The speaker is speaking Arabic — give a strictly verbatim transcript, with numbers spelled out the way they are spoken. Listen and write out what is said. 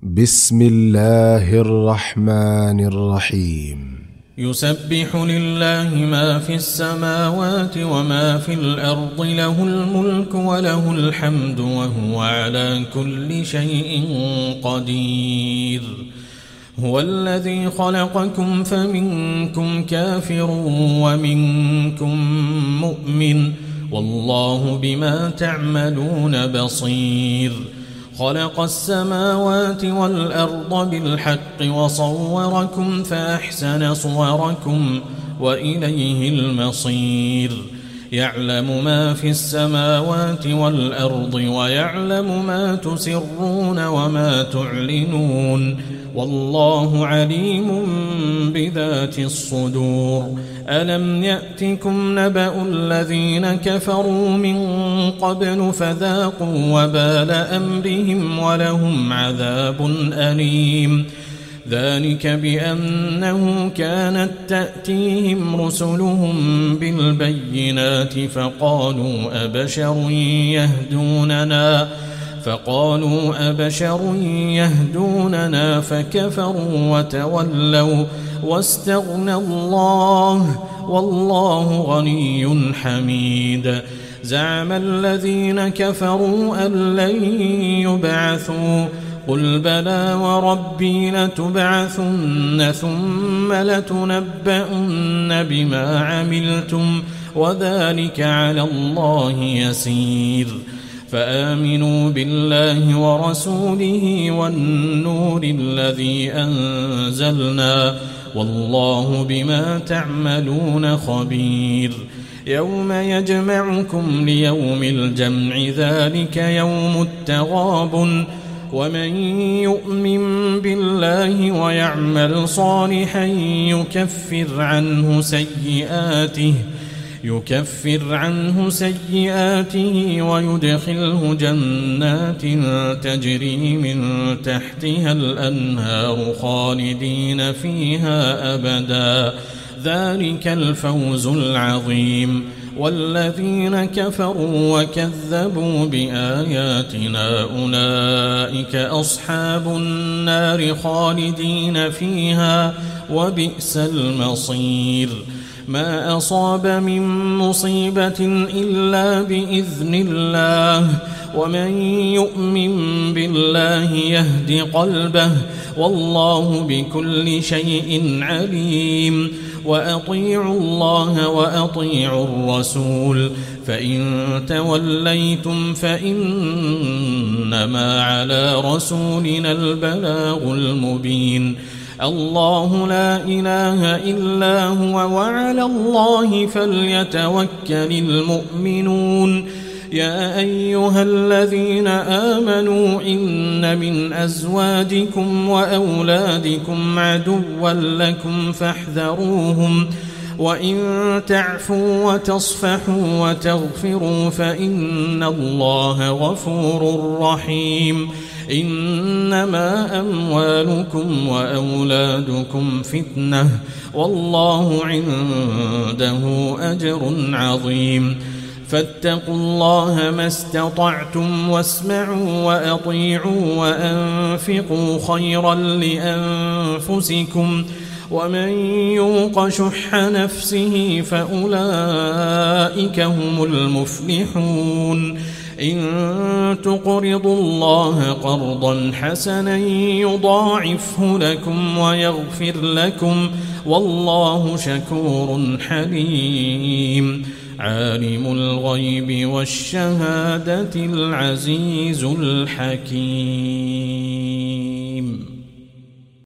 بسم الله الرحمن الرحيم. يسبح لله ما في السماوات وما في الأرض، له الملك وله الحمد وهو على كل شيء قدير. هو الذي خلقكم فمنكم كافر ومنكم مؤمن، والله بما تعملون بصير. خلق السماوات والأرض بالحق وصوركم فأحسن صوركم وإليه المصير. يعلم ما في السماوات والأرض ويعلم ما تسرون وما تعلنون، والله عليم بذات الصدور. ألم يأتكم نبأ الذين كفروا من قبل فذاقوا وبال أمرهم ولهم عذاب أليم. ذلك بأنه كانت تأتيهم رسلهم بالبينات فقالوا أبشر يهدوننا فقالوا أبشر يهدوننا فكفروا وتولوا واستغنى الله، والله غني حميد. زعم الذين كفروا أن لن يبعثوا، قل بلى وربي لتبعثن ثم لتنبؤن بما عملتم وذلك على الله يسير. فآمنوا بالله ورسوله والنور الذي أنزلنا، والله بما تعملون خبير. يوم يجمعكم ليوم الجمع ذلك يوم التغابن، ومن يؤمن بالله ويعمل صالحا يكفر عنه سيئاته يكفر عنه سيئاته ويدخله جنات تجري من تحتها الأنهار خالدين فيها أبدا، ذلك الفوز العظيم. والذين كفروا وكذبوا بآياتنا أولئك أصحاب النار خالدين فيها وبئس المصير. ما أصاب من مصيبة إلا بإذن الله، ومن يؤمن بالله يهد قلبه، والله بكل شيء عليم. وأطيعوا الله وأطيعوا الرسول، فإن توليتم فإنما على رسولنا البلاغ المبين. الله لا إله إلا هو وعلى الله فليتوكل المؤمنون. يا أيها الذين آمنوا إن من أزواجكم وأولادكم عدوا لكم فاحذروهم، وإن تعفوا وتصفحوا وتغفروا فإن الله غفور رحيم. إنما أموالكم وأولادكم فتنة، والله عنده أجر عظيم. فاتقوا الله ما استطعتم واسمعوا وأطيعوا وأنفقوا خيرا لأنفسكم، ومن يوق شح نفسه فأولئك هم المفلحون. إن تقرضوا الله قرضا حسنا يضاعفه لكم ويغفر لكم، والله شكور حليم. عالم الغيب والشهادة العزيز الحكيم.